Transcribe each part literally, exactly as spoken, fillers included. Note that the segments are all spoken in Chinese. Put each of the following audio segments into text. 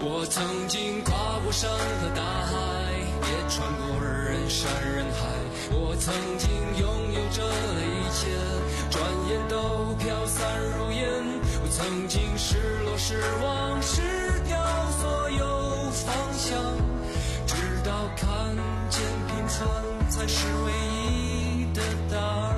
我曾经跨过山和大海，也穿过人山人海。我曾经拥有着一切，转眼都飘散如烟。我曾经失落失望失掉所有方向，直到看见平凡才是唯一的答案。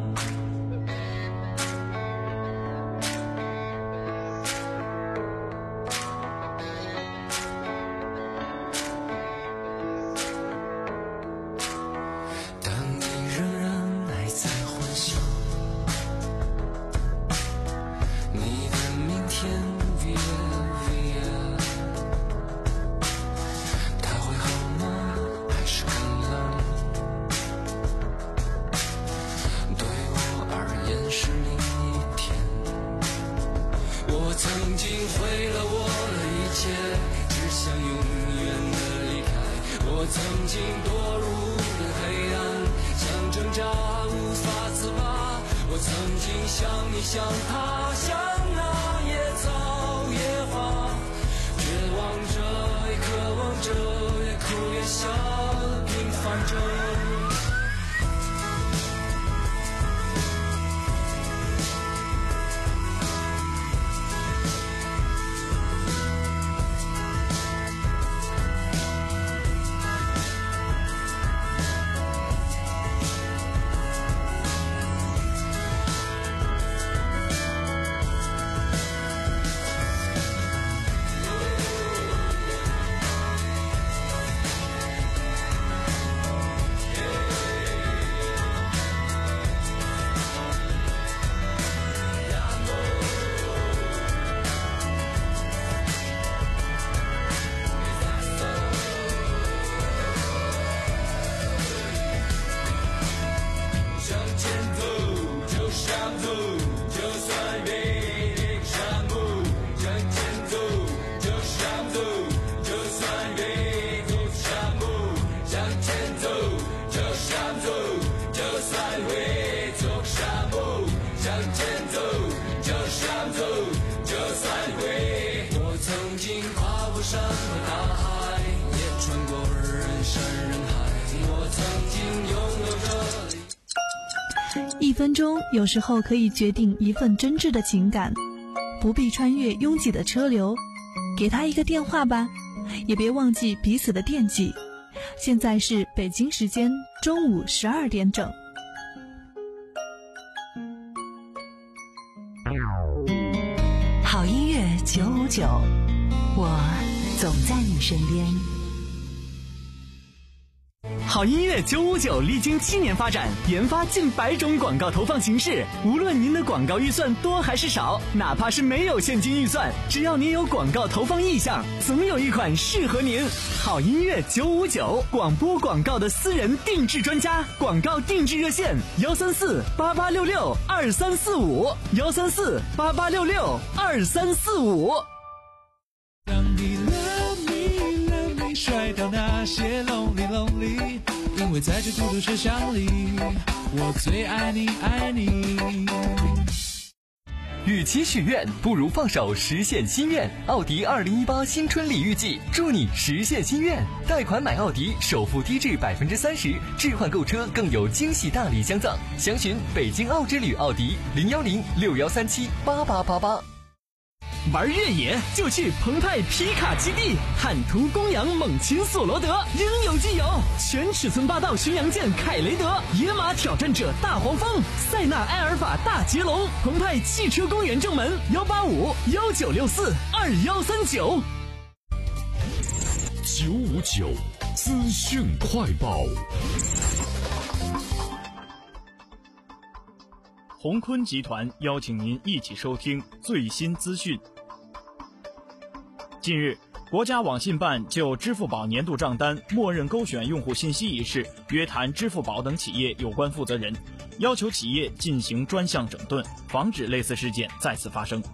一分钟有时候可以决定一份真挚的情感，不必穿越拥挤的车流，给他一个电话吧，也别忘记彼此的惦记。现在是北京时间中午十二点整。 好音乐九五九，我总在你身边。 好音乐九五九历经七年发展，研发近百种广告投放形式。无论您的广告预算多还是少，哪怕是没有现金预算，只要您有广告投放意向，总有一款适合您。好音乐九五九，广播广告的私人定制专家，广告定制热线幺三四八八六六二三四五幺三四八八六六二三四五。 当你 love me love me 甩掉那些 lonely lonely， 因为在这孤独车厢里，我最爱你爱你。 与其许愿，不如放手实现心愿。奥迪二零一八新春礼遇季，祝你实现心愿。贷款买奥迪，首付低至百分之三十，置换购车更有惊喜大礼相赠。详询北京奥之旅奥迪零幺零六幺三七八八八八。 玩越野就去澎湃皮卡基地，汉图公羊猛禽索罗德应有尽有，全尺寸霸道巡洋舰凯雷德，野马挑战者大黄蜂，塞纳埃尔法大捷龙，澎湃汽车公园正门幺八五幺九六四二幺三九。 九五九资讯快报。 鸿坤集团邀请您一起收听最新资讯。近日，国家网信办就支付宝年度账单默认勾选用户信息一事约谈支付宝等企业有关负责人，要求企业进行专项整顿，防止类似事件再次发生。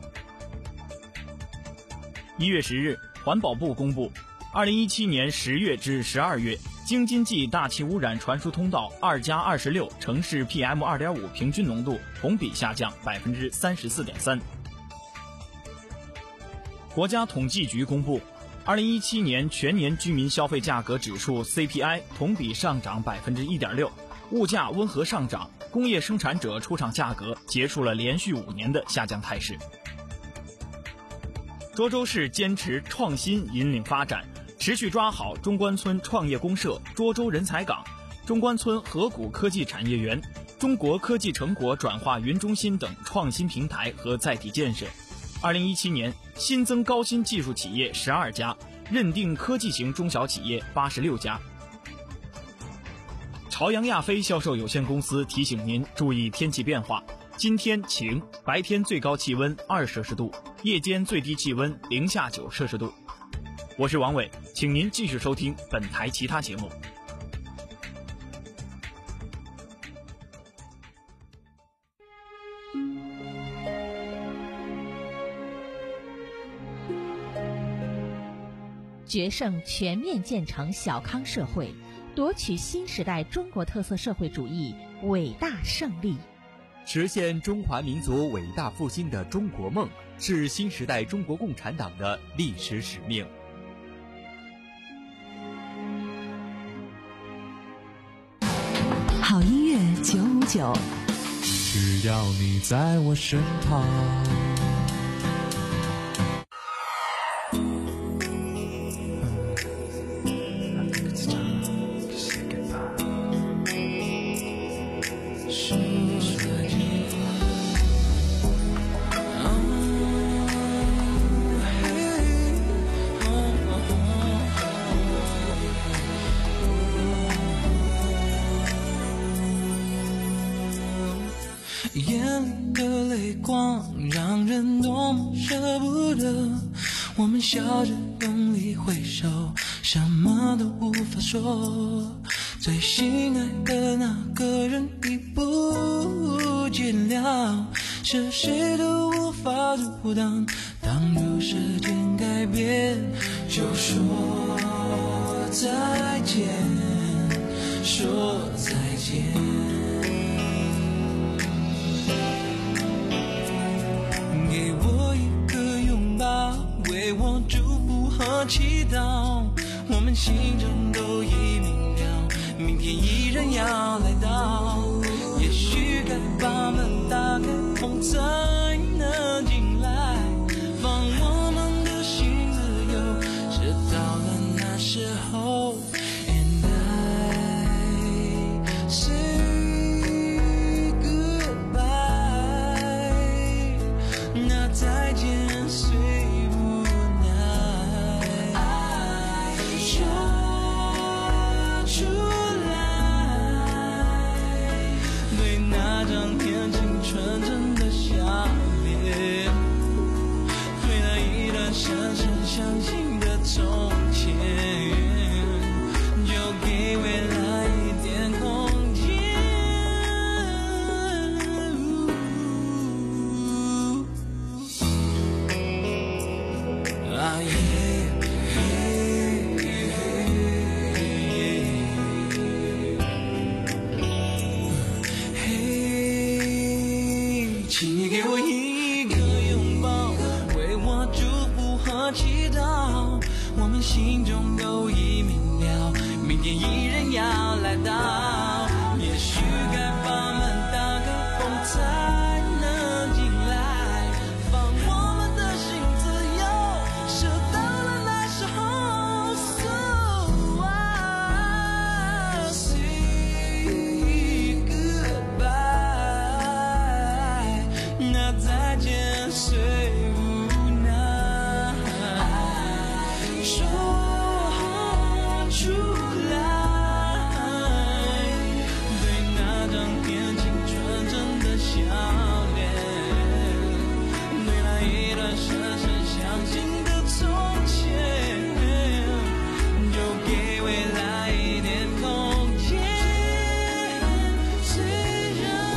一月十日，环保部公布，二零一七年十月至十二月，京津冀大气污染传输通道二加二十六城市 P M 二点五 平均浓度同比下降百分之三十四点三。国家统计局公布， 二零一七年全年居民消费价格指数 C P I 同比上涨 百分之一点六， 物价温和上涨，工业生产者出厂价格结束了连续五年的下降态势。涿州市坚持创新引领发展，持续抓好中关村创业公社、涿州人才港、中关村河谷科技产业园、中国科技成果转化云中心等创新平台和载体建设。二零一七年新增高新技术企业十二家，认定科技型中小企业八十六家。朝阳亚飞销售有限公司提醒您注意天气变化，今天晴，白天最高气温二摄氏度，夜间最低气温零下九摄氏度。我是王伟，请您继续收听本台其他节目。 决胜全面建成小康社会，夺取新时代中国特色社会主义伟大胜利， 实现中华民族伟大复兴的中国梦，是新时代中国共产党的历史使命。 好音乐九五九， 只要你在我身旁。 眼里的泪光让人多么舍不得，我们笑着用力挥手，什么都无法说，最心爱的那个人已不见了，是谁都无法阻挡，当初时间改变，就说再见，说再见，给我一个拥抱，为我祝福和祈祷，我们心中都已明了，明天依然要来到，也许该把门打开，风才能进来，放我们的心自由，直到了那时候 And I say goodbye， 那再见虽无奈，爱说出来，对那张天青纯真的笑脸，对那一段深深相信的从前，就给未来一点空间。啊耶嘿，请你给我一个拥抱，为我祝福和祈祷，我们心中都已明了，明天依然要来到，也许该把门打开，风才能进来，放我们的心自由，是到了那时候 So I say goodbye， 那再见虽无奈，说出来，对那张天青纯真的笑脸，对那一段深深相信的从前，就给未来一点空间，虽然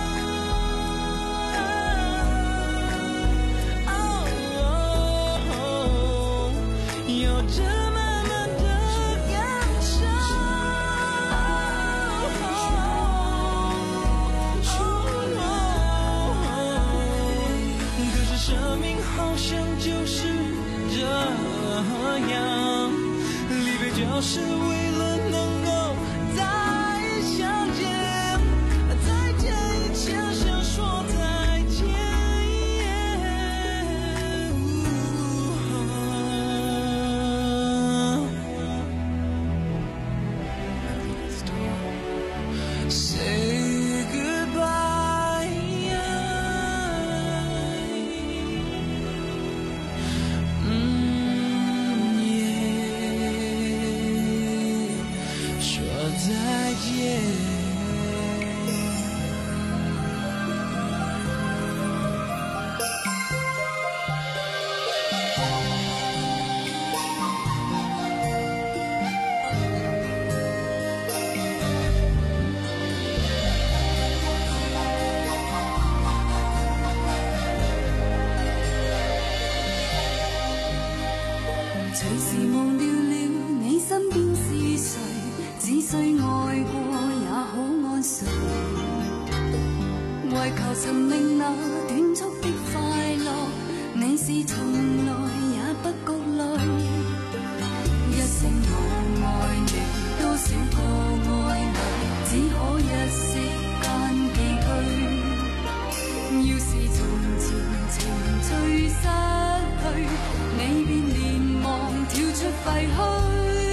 哦有着慢慢的感受，可是生命好像就是这样，离别就是为了能够再相见，再见以前想说再见。Say goodbye， 嗯耶，说再见。 随时忘掉了你身边是谁，只需爱过也好安睡。为求寻觅那短促的快乐，你是从来也不觉累。一声我爱你，多少个爱侣，只可一息间寄居。要是從前情趣失去，你便連忙跳出廢墟。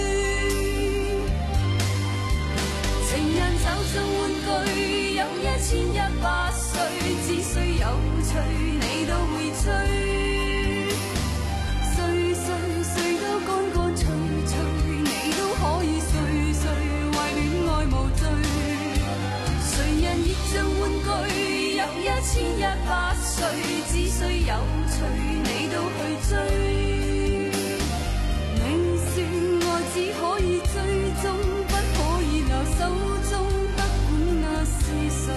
情人就像玩具，有一千一百歲，只需有趣，你都會追。歲歲歲都乾乾脆脆，你都可以歲歲懷戀愛無罪。誰人亦像玩具，有一千一百歲，只需有趣，你都去追。你說愛只可以追蹤，不可以留手中，不管那是誰。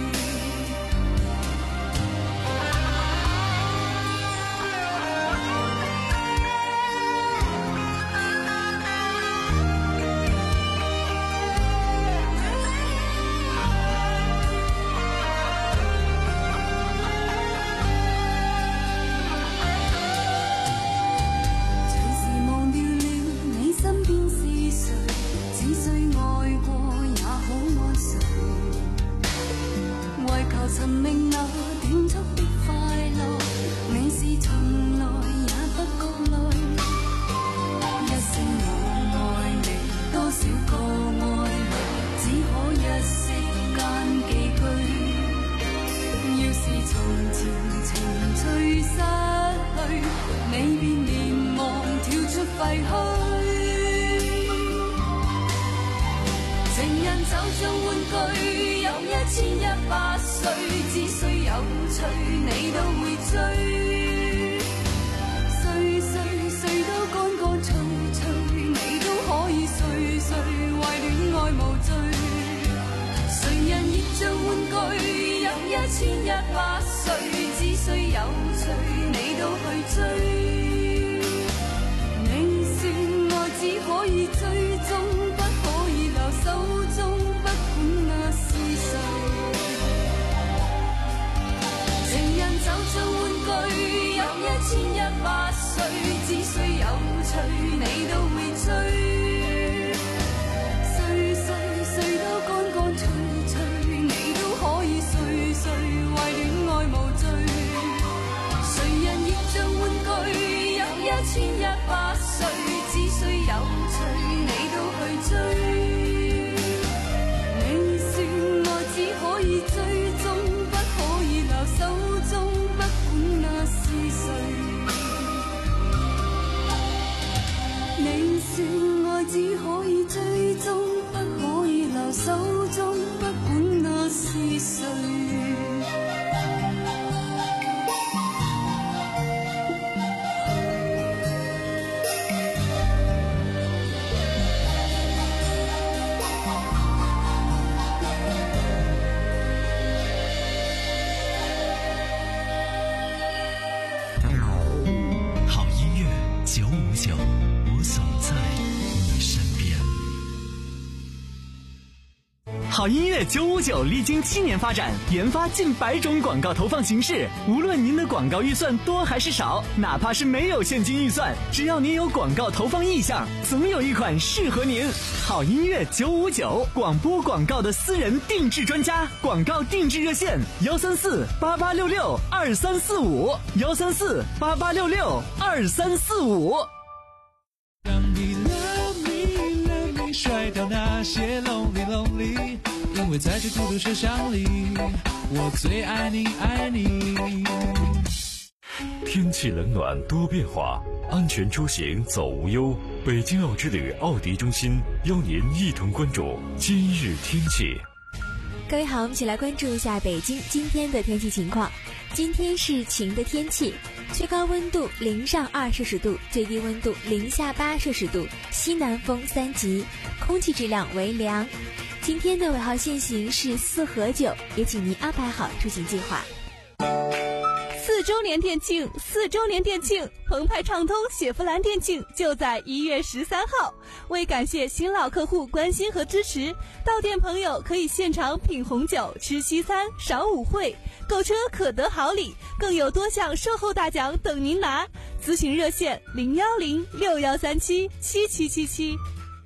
尋覓那短促的快樂，你是從來也不覺累。一聲我愛你，多少個愛侶，只可一息間寄居。要是從前情趣失去，你便連忙跳出廢墟。情人就像玩具，有一千一百歲，只需有趣，你都會追。歲歲歲都乾乾脆脆，你都可以歲歲懷戀愛無罪。誰人亦像玩具，有一千一百歲，只需有趣，你都去追。你說愛只可以追蹤，不可以留手中，不管那是誰。情人就像玩具，有一千一百歲，只需有趣，你都會追。歲歲歲都乾乾脆脆，你都可以歲歲懷戀愛無罪。誰人亦像玩具，有一千一百歲，只需有趣，你都去追。你說愛只可以追蹤，不可以留手中，不管那是誰。你說好音乐九五九历经七年发展，研发近百种广告投放形式。无论您的广告预算多还是少，哪怕是没有现金预算，只要您有广告投放意向，总有一款适合您。好音乐九五九，广播广告的私人定制专家，广告定制热线：幺三四八八六六二三四五，幺三四八八六六二三四五。 让你 love me love me 甩掉那些 lonely lonely， 因为在这孤独车厢里，我最爱你爱你。 天气冷暖多变化，安全出行走无忧。北京奥之旅奥迪中心邀您一同关注今日天气。 各位好，我们一起来关注一下北京今天的天气情况。今天是晴的天气，最高温度零上二摄氏度，最低温度零下八摄氏度，西南风三级，空气质量为良。今天的尾号限行是四和九，也请您安排好出行计划。 四周年店庆，四周年店庆，澎湃畅通雪佛兰店庆就在一月十三号。为感谢新老客户关心和支持，到店朋友可以现场品红酒、吃西餐、赏舞会，购车可得好礼，更有多项售后大奖等您拿。咨询热线零幺零六幺三七七七七七。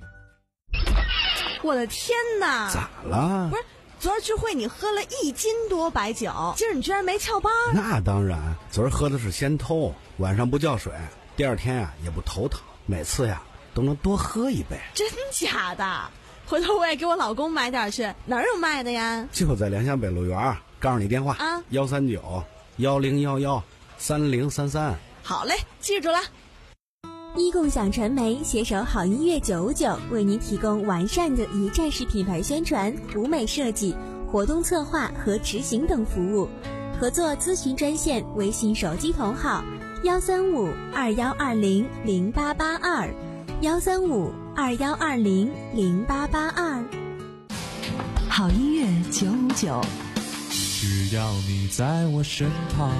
我的天哪！ 咋了？ 不是。昨儿聚会你喝了一斤多白酒，今儿你居然没翘班？ 那当然，昨儿喝的是仙偷，晚上不叫水，第二天呀、啊、也不头疼，每次呀都能多喝一杯。 真假的？回头我也给我老公买点去，哪儿有卖的呀？ 就在良乡北路园，告诉你电话啊，幺三九幺零幺幺三零三三。 好嘞，记住了。 一共享传媒携手好音乐九五九，为您提供完善的一站式品牌宣传、舞美设计、活动策划和执行等服务。合作咨询专线：微信手机同号幺三五二幺二零零八八二，幺三五二幺二零零八八二。 好音乐九五九， 只要你在我身旁。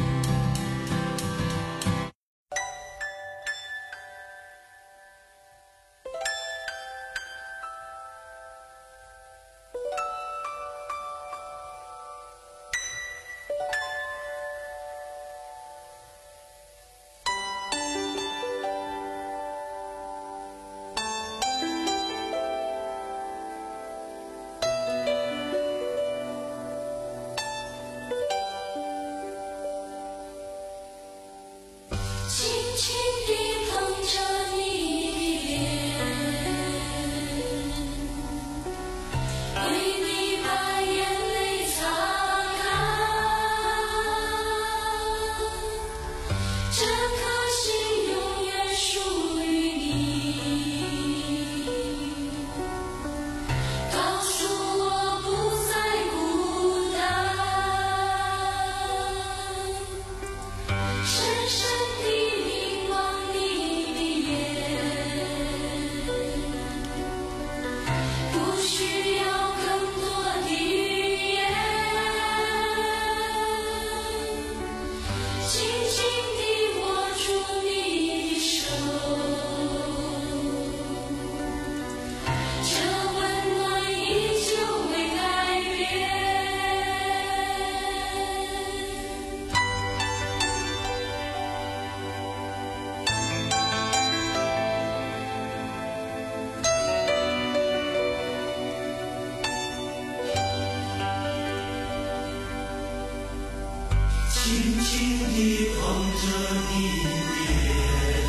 轻轻地捧着你的脸，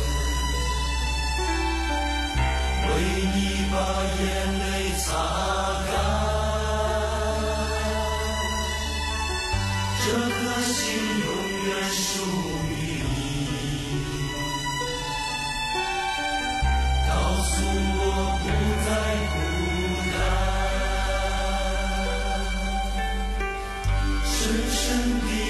为你把眼泪擦干，这颗心永远属于你，告诉我不再孤单，深深地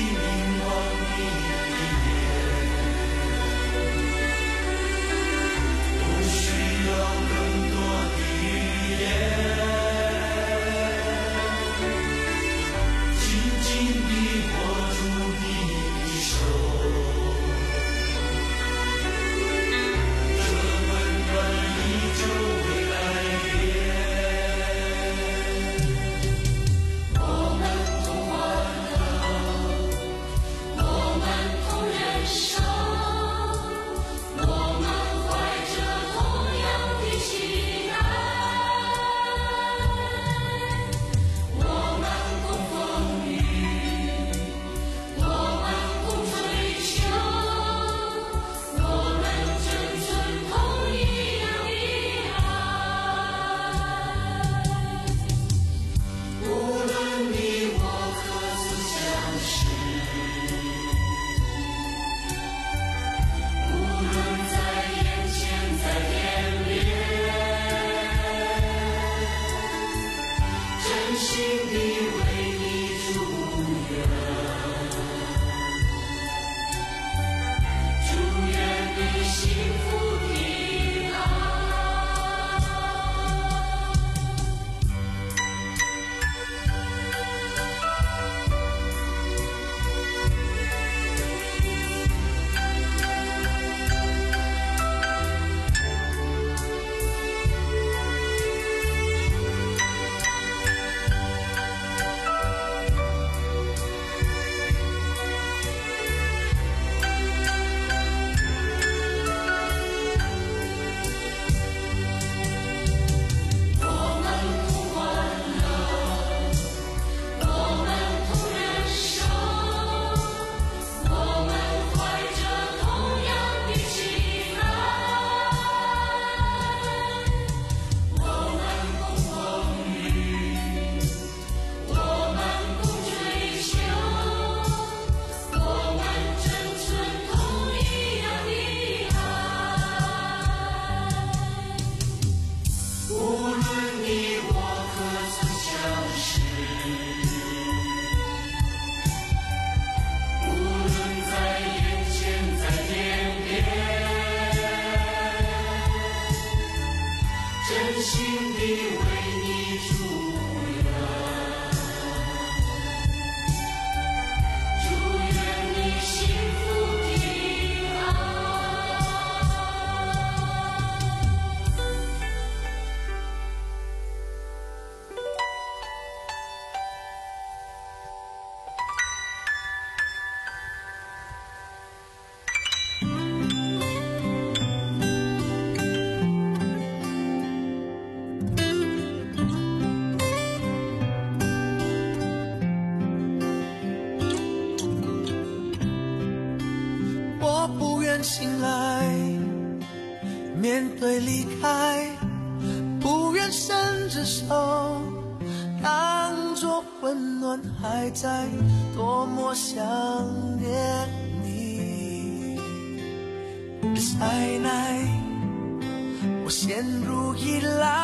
人醒来，面对离开，不愿伸着手，当作温暖还在，多么想念你。塞奈，我陷入依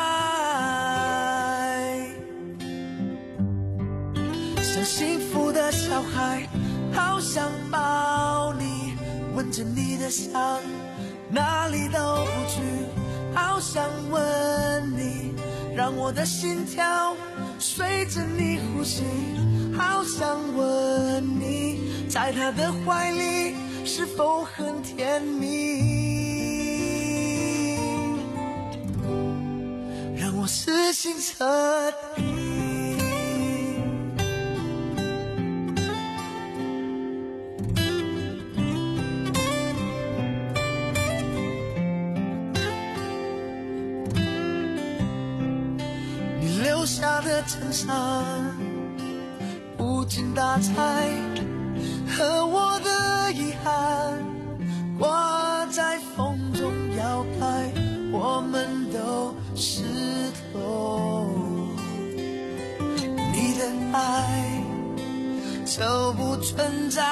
赖，像幸福的小孩，好想抱你，闻着你的香，哪里都不去，好想吻你，让我的心跳随着你呼吸，好想吻你，在他的怀里是否很甜蜜，让我死心彻底。你留下的衬衫，无精打采，和我的遗憾挂在风中摇摆，我们都湿透。你的爱就不存在，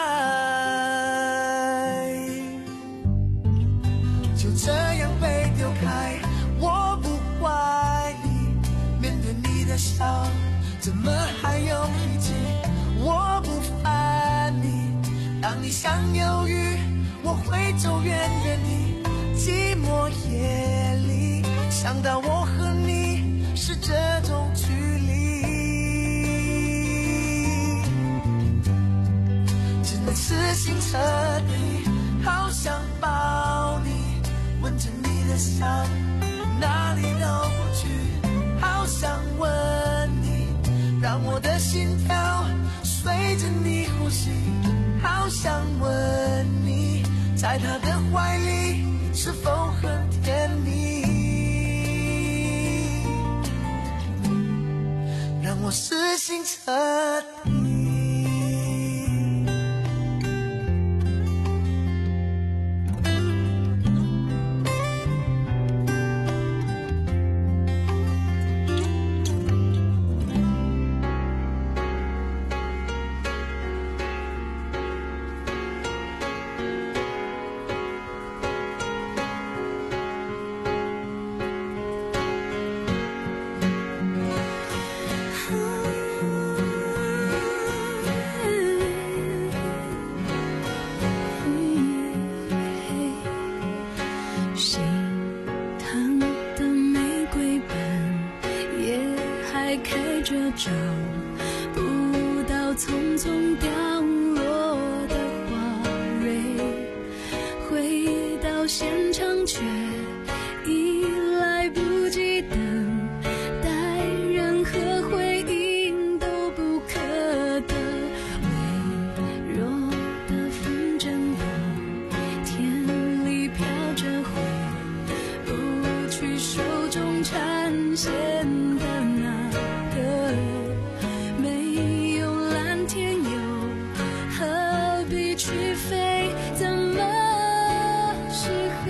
就这样被丢开，我不怪你，面对你的笑怎么还有脾气，我不烦你，当你想犹豫，我会走远远你，寂寞夜里想到我和你是这种距离，只能死心彻底，好想抱你，闻着你的香，哪里都不去，好想吻你，让我的心跳随着你呼吸，好想吻你，在他的怀里是否很甜蜜，让我死心彻底。 找不到匆匆掉落的花蕊，回到现场却已来不及等待，任何回应都不可得，微弱的风筝往天里飘着，回不去手中缠线的那去飞怎么适合，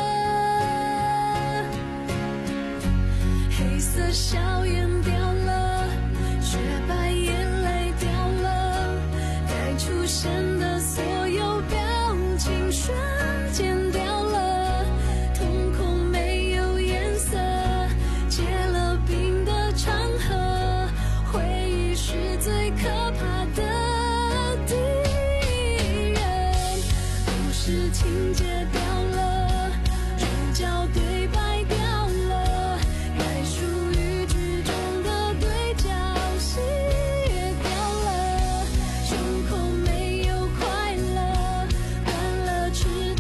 黑色笑颜掉了，雪白眼泪掉了，该出现的所有表情瞬间掉了，瞳孔没有颜色，结了冰的长河，回忆是最可怕的情节掉了，主角对白掉了，该属于剧中的对角戏也掉了，胸口没有快乐，断了翅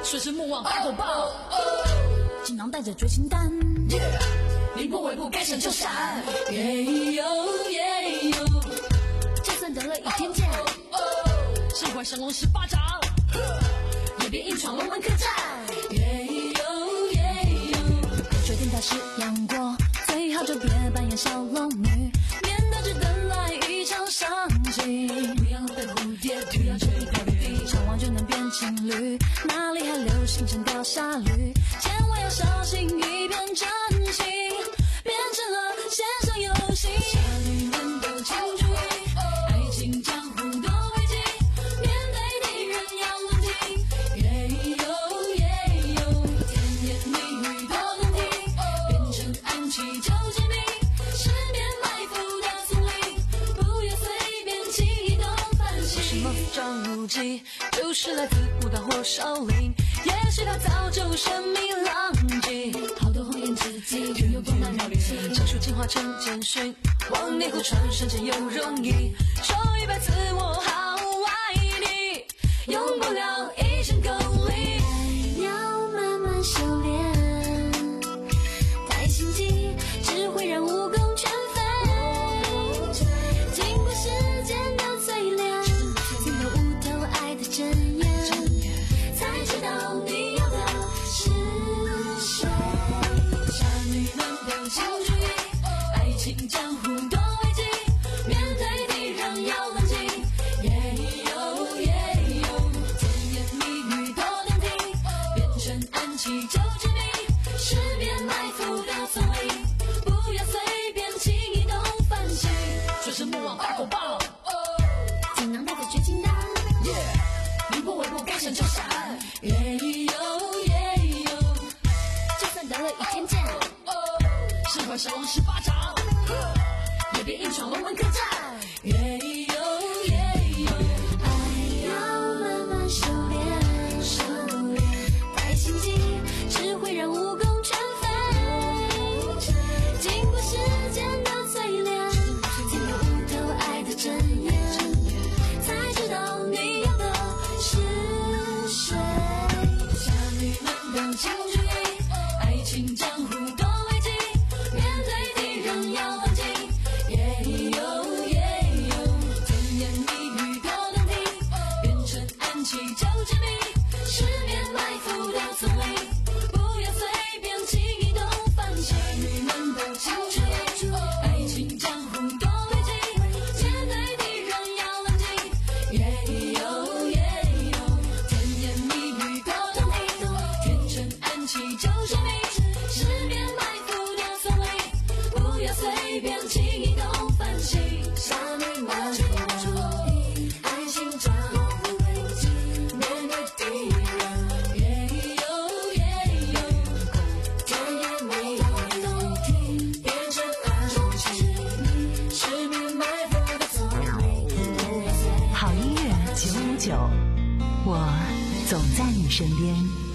随时莫忘发火爆，锦囊带着决心丹，凌波微步该闪就闪，耶呦耶呦，就算得了倚天剑，身怀降龙十八掌，也别硬闯龙门客栈，耶呦耶呦，决定大势杨过，最好就别扮演小龙女，免得只等来一场伤心。不要被蝴蝶，不要吹掉地，唱完就能变情侣，哪里还留星辰掉下雨？千万要小心，一片真心变成了线上游戏。侠女们都请注意，爱情江湖多危机，面对敌人要冷静。耶呦耶呦，甜言蜜语多动听，变成暗器就致命，十面埋伏的丛林，不要随便轻易动凡心。是梦张无忌，就是来自武大或少林，也许他早就神秘浪迹，好多红颜知己拥有功难绕气，讲述进化成简讯，往内湖传瞬间又容易，说一百次我好爱你，用不了一生功力， 要慢慢修炼，太心机只会让武功全废，经过时间的淬炼，听到无头爱的真言，才知道你要的是谁。 侠女们都请注意，爱情江湖多危机，面对敌人要冷静。耶呦耶呦，甜言蜜语多动听，变成暗器就致命，十面埋伏的丛林，不要随便轻易动凡心，随时莫忘发火爆， 锦囊带着绝情丹， 凌波微步该闪就闪，耶呦耶呦， 就算得了倚天剑， 身怀降龙十八掌，也别硬闯龙门客栈，耶呦耶呦， 爱要慢慢修炼，修炼太心机只会让武功全废，经过时间的淬炼，听到无头爱的真言，才知道你要的是谁。 侠女们都请注意，爱情江湖多危机，面对敌人要冷静。耶呦耶呦，甜言蜜语多动听，变成暗器就致命，十面埋伏的丛林，不要随便轻易动凡心。侠女们都请注意，爱情江湖多危机，面对敌人要冷静。耶呦耶呦，甜言蜜语多动听，变成暗器就致命，十面埋伏的丛林，不要随便轻易动凡心。 侠女们请注意，爱情江湖危机，面对敌人耶呦耶呦， 甜言蜜语动听，变成暗器，十面埋伏的丛林，不要随好音乐九五九，我总在你身边。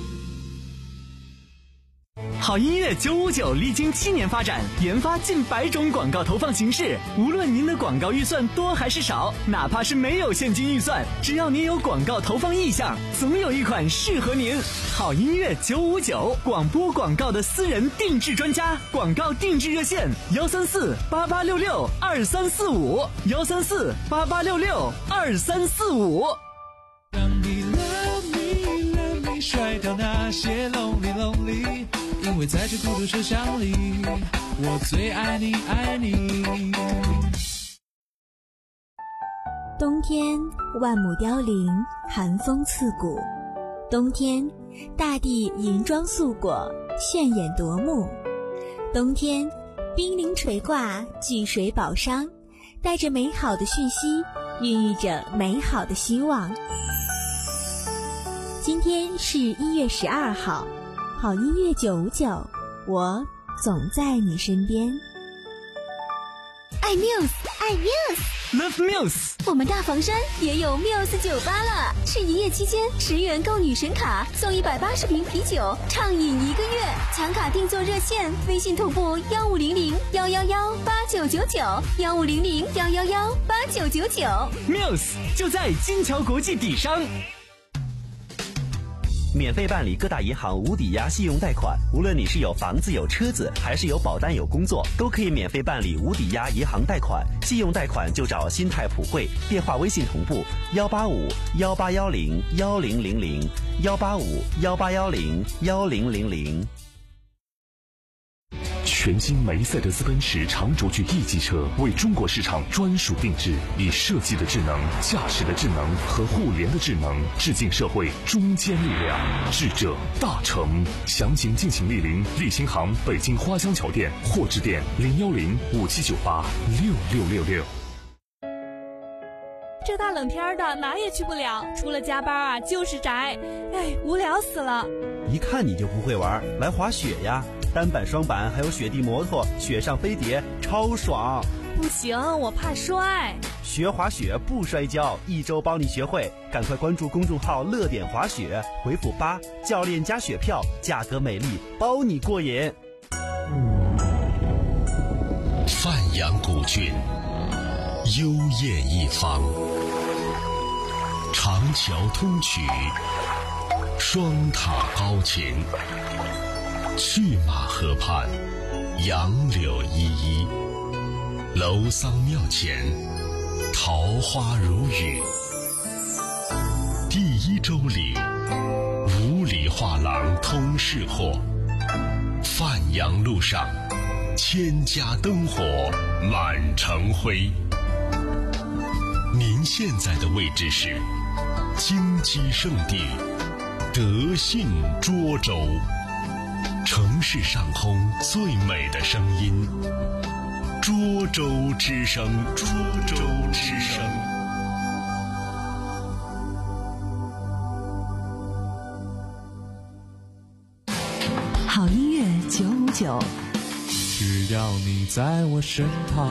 好音乐九五九历经七年发展，研发近百种广告投放形式。无论您的广告预算多还是少，哪怕是没有现金预算，只要您有广告投放意向，总有一款适合您。好音乐九五九，广播广告的私人定制专家，广告定制热线：幺三四八八六六二三四五，幺三四八八六六二三四五。 让你 love me love me 甩掉那些 lonely lonely， 因为在这孤独车厢里，我最爱你爱你。 冬天万亩凋零，寒风刺骨。冬天大地银装素裹，炫眼夺目。冬天冰凌垂挂，巨水宝商，带着美好的讯息，孕育着美好的希望。今天是一月十二号，好音乐九五九，我总在你身边。爱 Muse， 爱 Muse，Love Muse。 我们大房山也有 Muse 酒吧了，是一夜期间十元购女神卡，送一百八十瓶啤酒，畅饮一个月。抢卡订座热线：微信同步幺五零零幺幺幺八九九九，幺五零零幺幺幺八九九九。 Muse 就在金桥国际底商。 免费办理各大银行无抵押信用贷款。无论你是有房子有车子，还是有保单有工作，都可以免费办理无抵押银行贷款。信用贷款就找新泰普惠，电话微信同步幺八五幺八幺零幺零零零幺八五幺八幺零幺零零零。 全新梅赛德斯奔驰长轴距 E 级车为中国市场专属定制，以设计的智能、驾驶的智能和互联的智能，致敬社会中坚力量，智者大成。详情敬请莅临立新行北京花乡桥店或致电零幺零五七九八六六六六。 这大冷天的哪也去不了，除了加班啊就是宅，哎，无聊死了。 一看你就不会玩，来滑雪呀！单板、双板还有雪地摩托，雪上飞碟超爽。 不行，我怕摔。 学滑雪不摔跤，一周帮你学会。赶快关注公众号乐点滑雪，回复八，教练加雪票，价格美丽，包你过瘾。 范阳古郡，幽艳一方，长桥通衢，双塔高擎，去马河畔，杨柳依依，楼桑庙前，桃花如雨。第一周里，五里画廊通市货，范阳路上，千家灯火满城辉。您现在的位置是金鸡圣地德信涿州，城市上空最美的声音，涿州之声，涿州之声。 好音乐九五九， 只要你在我身旁。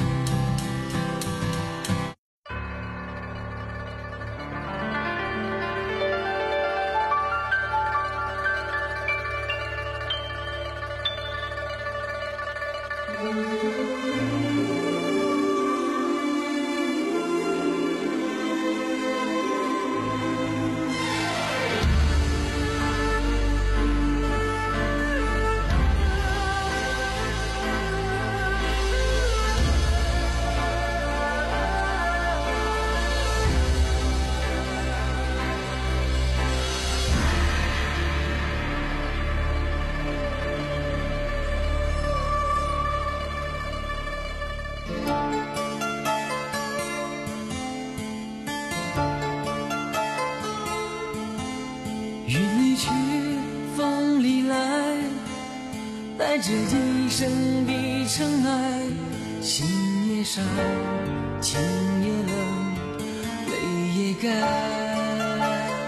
带着一生的尘埃，心也伤，情也冷，泪也干。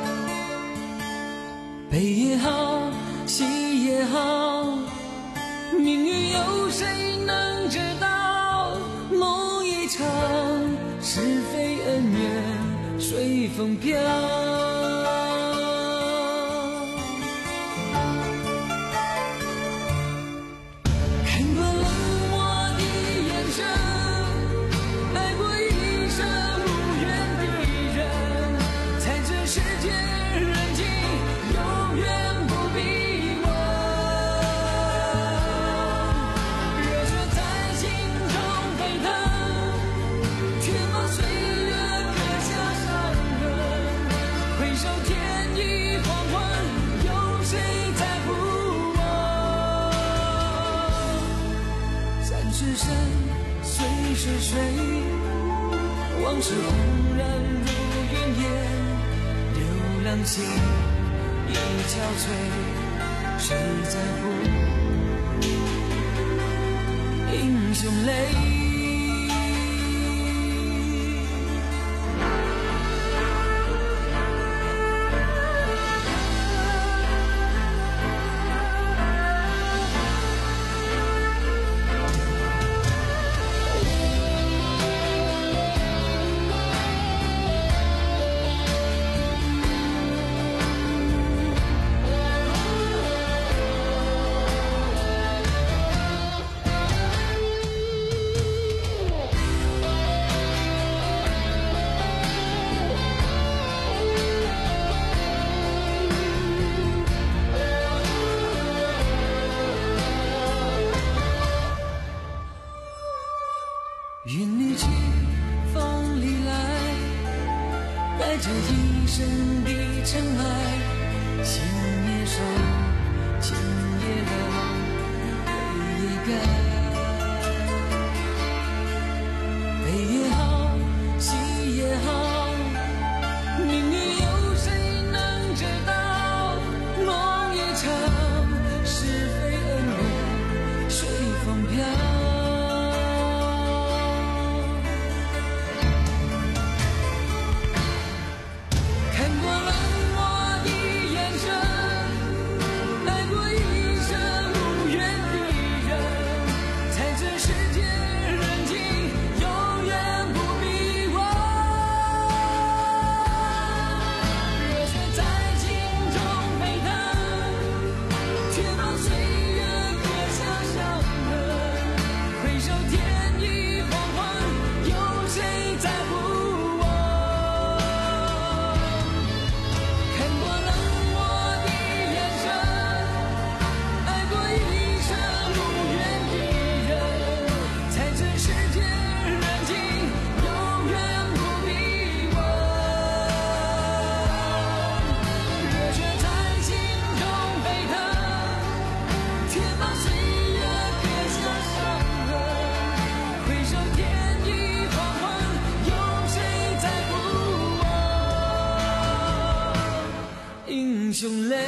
悲也好，喜也好，命运有谁能知道？梦一场，是非恩怨随风飘。是谁？往事轰然如云烟，流浪心已憔悴，谁在乎英雄泪？ 英雄泪。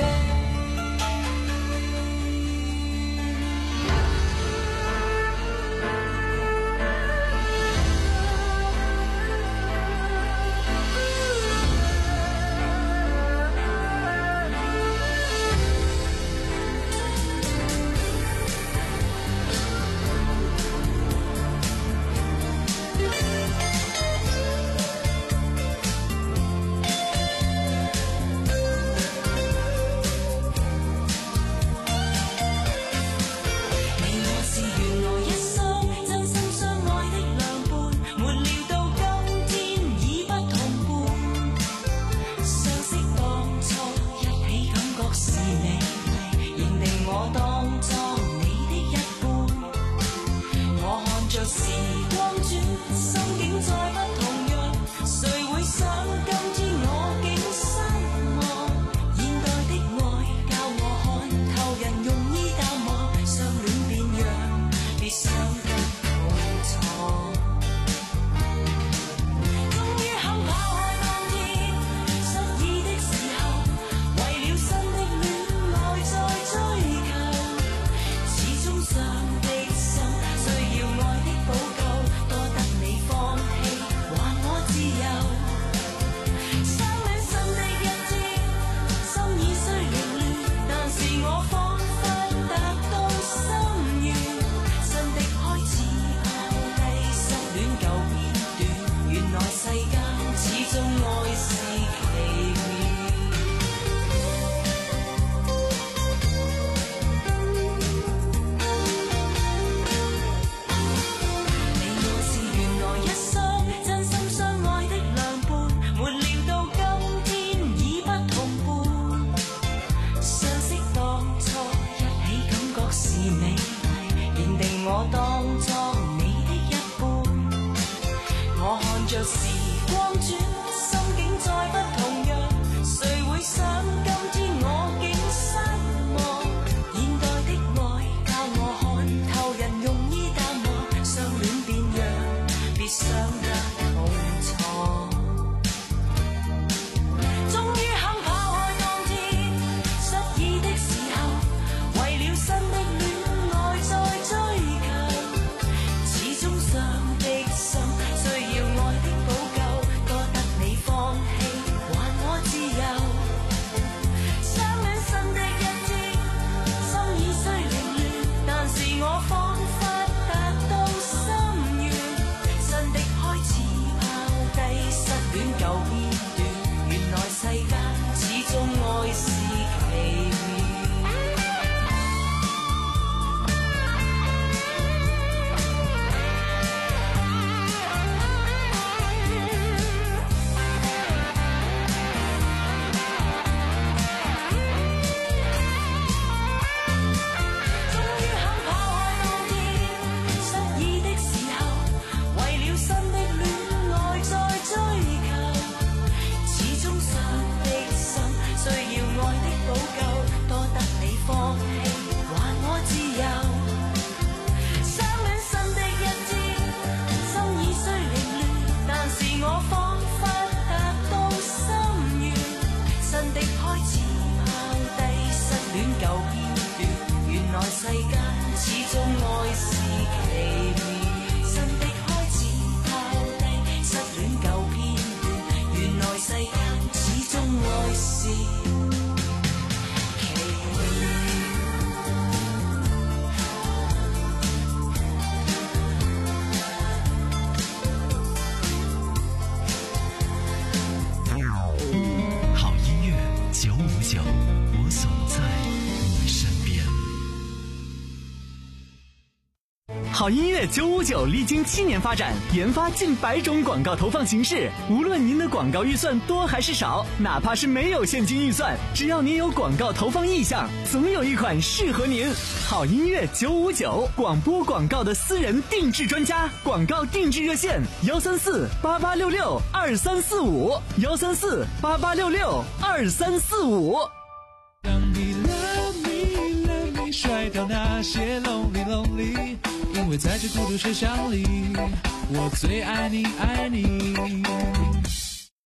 好音乐九五九历经七年发展，研发近百种广告投放形式。无论您的广告预算多还是少，哪怕是没有现金预算，只要您有广告投放意向，总有一款适合您。好音乐九五九，广播广告的私人定制专家，广告定制热线：幺三四八八六六二三四五，幺三四八八六六二三四五。 当你 love me love me 甩掉那些 lonely lonely， 因为在这孤独车厢里，我最爱你爱你。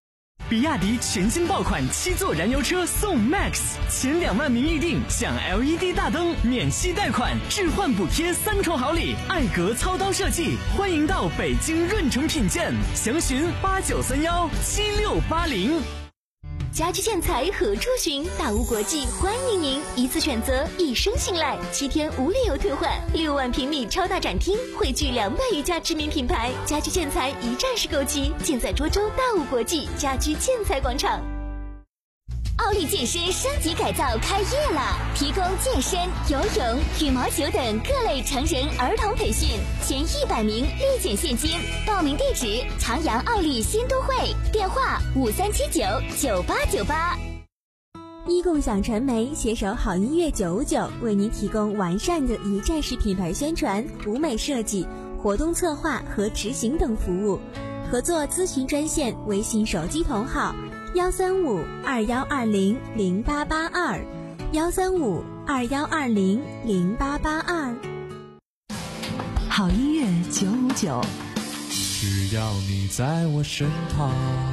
比亚迪全新爆款七座燃油车送 Max， 前两万名预定享 L E D 大灯、免息贷款、置换补贴三重好礼，艾格操刀设计，欢迎到北京润城品鉴，详询八九三幺七六八零。 家居建材何处寻？大屋国际欢迎您，一次选择，一生信赖，七天无理由退换，六万平米超大展厅，汇聚两百余家知名品牌，家居建材一站式购齐，尽在涿州大屋国际家居建材广场。奥利健身升级改造开业了，提供健身、游泳、羽毛球等各类成人儿童培训，前一百名立减现金。报名地址：长阳奥利新都会，电话五三七九九八九八。 一共享传媒携手好音乐九五九，为您提供完善的一站式品牌宣传、舞美设计、活动策划和执行等服务。合作咨询专线：微信手机同号。幺三五二幺二零零八八二，幺三五二幺二零零八八二。 好音乐九五九， 只要你在我身旁。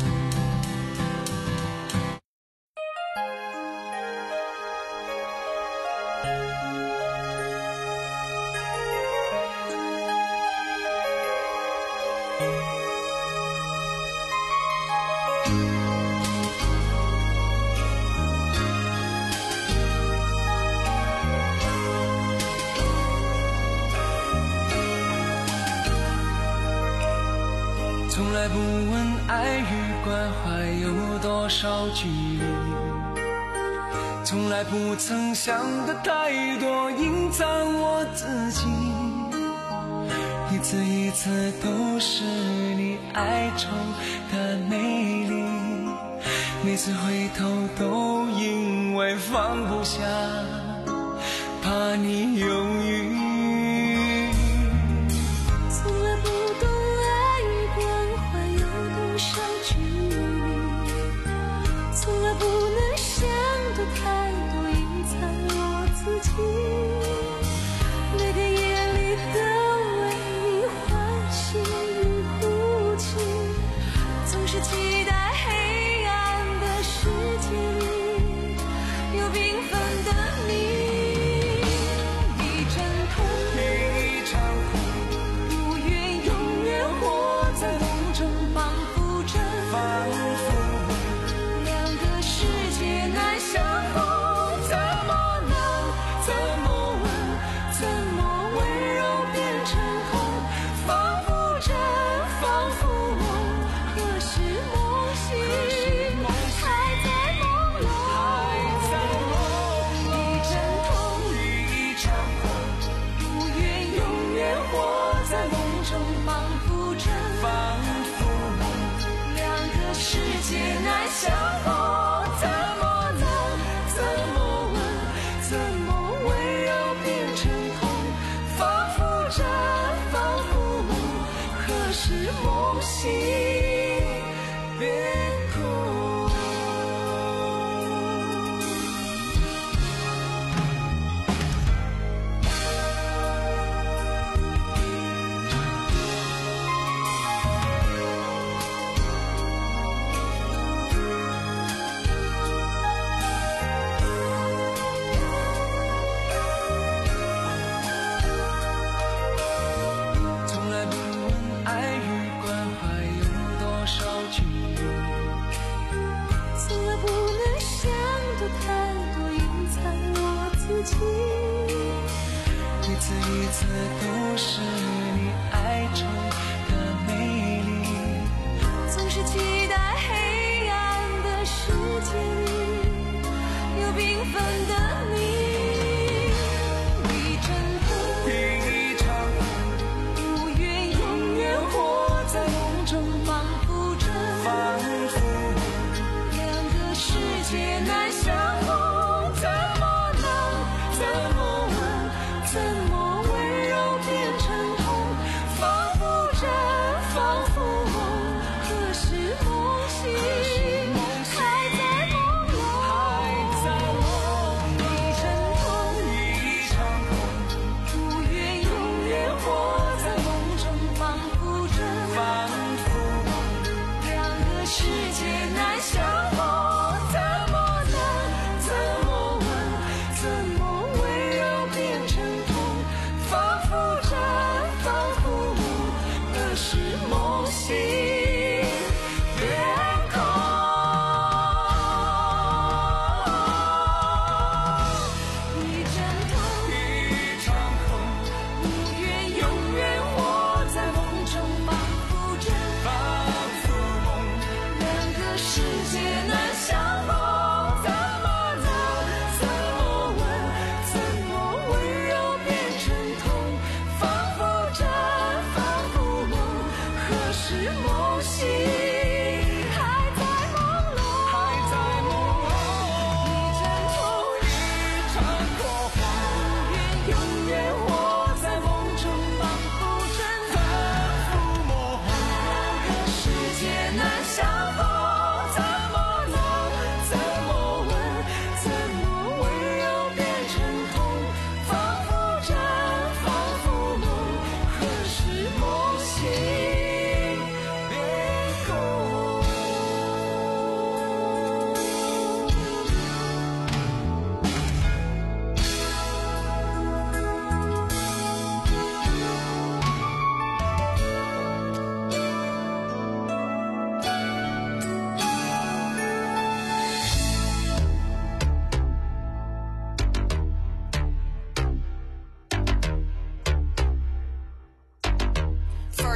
从来不问爱与关怀有多少距离，从来不曾想的太多，隐藏我自己，一次一次都是你哀愁的美丽，每次回头都因为放不下，怕你犹豫。 怎么温柔变成痛？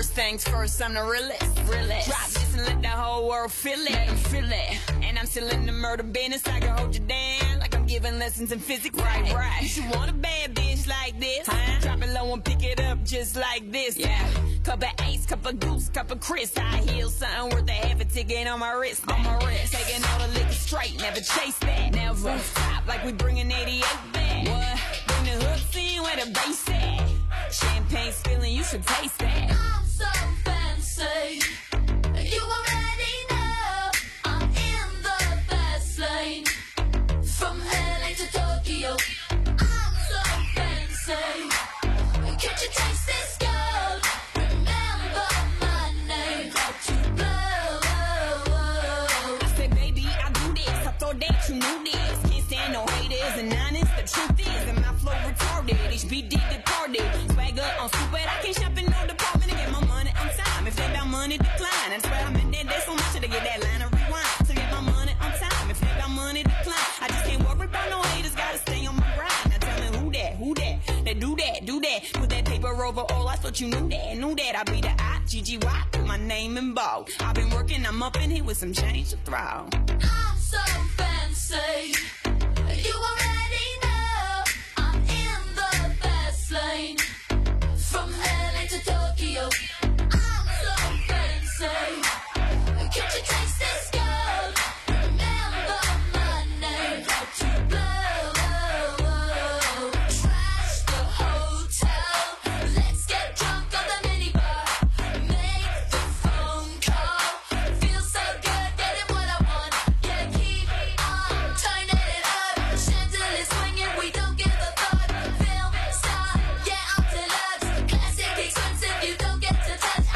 First things first, I'm the realest. realest. Drop this and let the whole world feel it. Let 'em feel it. And I'm still in the murder business. I can hold you down like I'm giving lessons in physics. Right, right. You should want a bad bitch like this. Huh? Drop it low and pick it up just like this. Yeah. Cup of Ace, cup of Goose, cup of Chris. High heels, something worth a half a ticket on my wrist. On my wrist. Taking all the liquor straight, never chase that. Never stop like we bringing eighty-eight back. What? Bring the hooks in where the bass at. Champagne spilling, you should taste that. I'm so fancy. You already know I'm in the fast lane. From L A to Tokyo, I'm so fancy. Can't you taste this gold? Remember my name, got you blow. I said, baby, I do this. I thought that you knew this. Can't stand no haters and honest. The truth is that my flow retarded. H B D departed. Swagger on stupid. I can't shop in no department to get my money on time. If they got money, decline. I swear I'm in there. There's so much to get that line of rewind. To get my money on time. If they got money, decline. I just can't worry about no haters. Gotta stay on my grind. Now tell me who that, who that, that do that, do that. Put that paper over all. I thought you knew that, knew that. I be the I G G Y. Put my name in bold. I've been working. I'm up in here with some change to throw. I'm so fancy. You already know I'm in the fast lane. From L A to Tokyo, I'm so fancy. Can't you taste this gold? Remember my name, got you blow. Trash the hotel. Let's get drunk on the minibar. Make the phone call. Feel so good, getting what I want. Yeah, keep on turning it up. Chandelier swinging, we don't give a fuck. Film star, yeah, I'm deluxe. Classic expensive, you don't get to touch.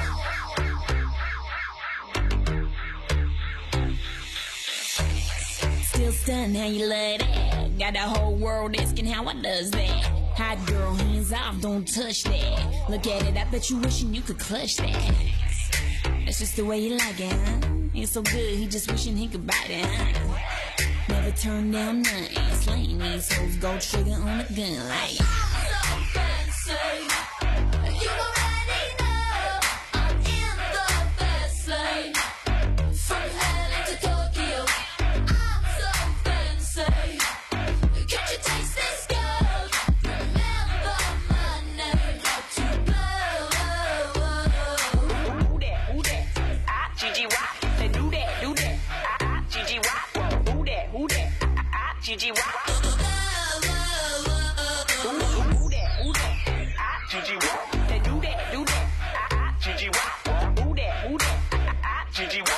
Still stunned how you love that. Got the whole world asking how I does that. Hot girl, hands off, don't touch that. Look at it, I bet you wishing you could clutch that. That's just the way you like it, huh? It's so good, he just wishing he could bite it, huh? Never turn down nothing. Slaying these hoes, gold trigger on the gun like. I'm so fancy. You already know I'm in the fast lane. From L A to Tokyo, I'm so fancy. Can't you taste this gold? Remember my name, got you blow. Who that, who that? I G G Y. They do that, do that. I G G Y. Who that, who that? I G G Y. Who that, who that? I G G Y. They do that, do that. I G G Y. Who that, who that? I G G Y.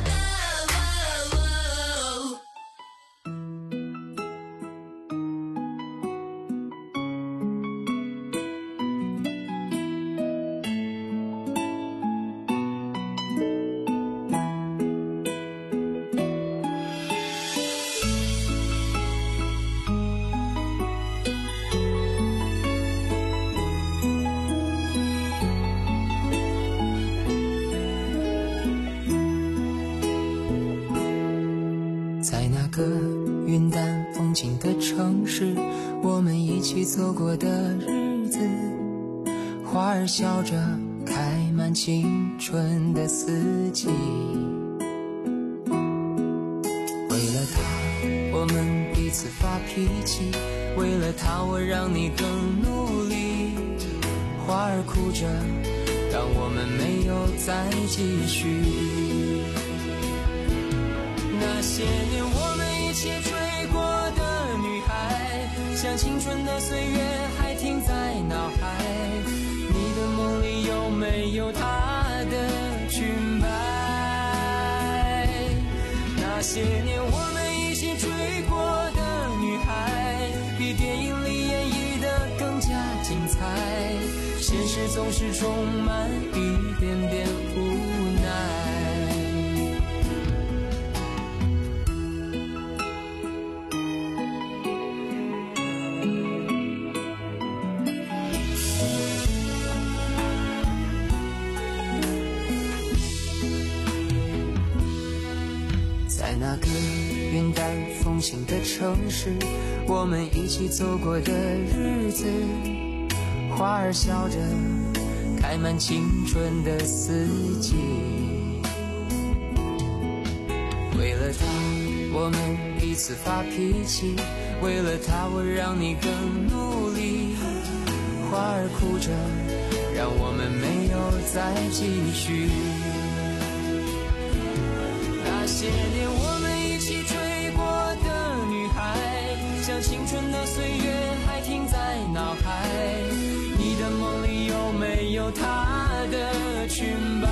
在那个云淡风轻的城市，我们一起走过的日子，花儿笑着开满青春的四季。为了他，我们彼此发脾气，为了他，我让你更努力。花儿哭着，让我们没有再继续。那些年我们一起追过的女孩，像青春的岁月还停在脑海。你的梦里有没有她的裙摆？那些年我们一起追过的女孩，比电影里演绎的更加精彩。现实总是充满一点点无奈。在那个云淡风轻的城市，我们一起走过的日子，花儿笑着开满青春的四季。为了他我们彼此发脾气，为了他我让你更努力。花儿哭着让我们没有再继续。那些年我们一起追过的女孩，像青春的岁月还停在脑海。你的梦里有没有她的裙摆？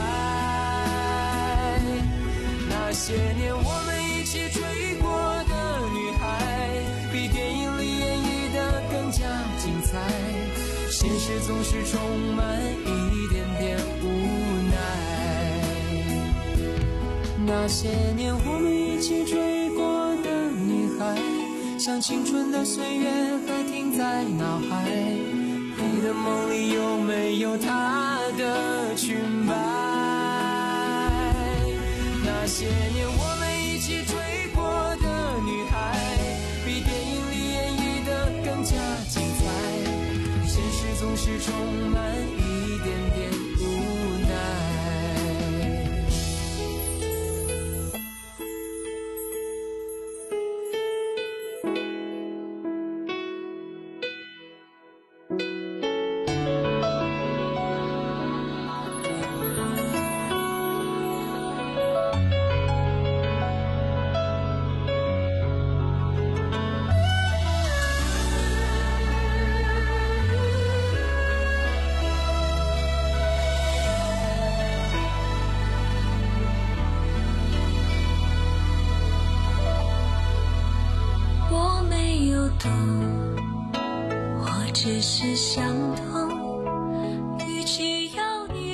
那些年我们一起追过的女孩，比电影里演绎的更加精彩。现实总是充满一点点无奈。那些年我们一起追过的女孩，像青春的岁月还停在脑海。你的梦里有没有她的裙摆？那些年我们一起追过的女孩，比电影里演绎的更加精彩。现实总是充满一点点无奈。 我没有懂，我只是想懂。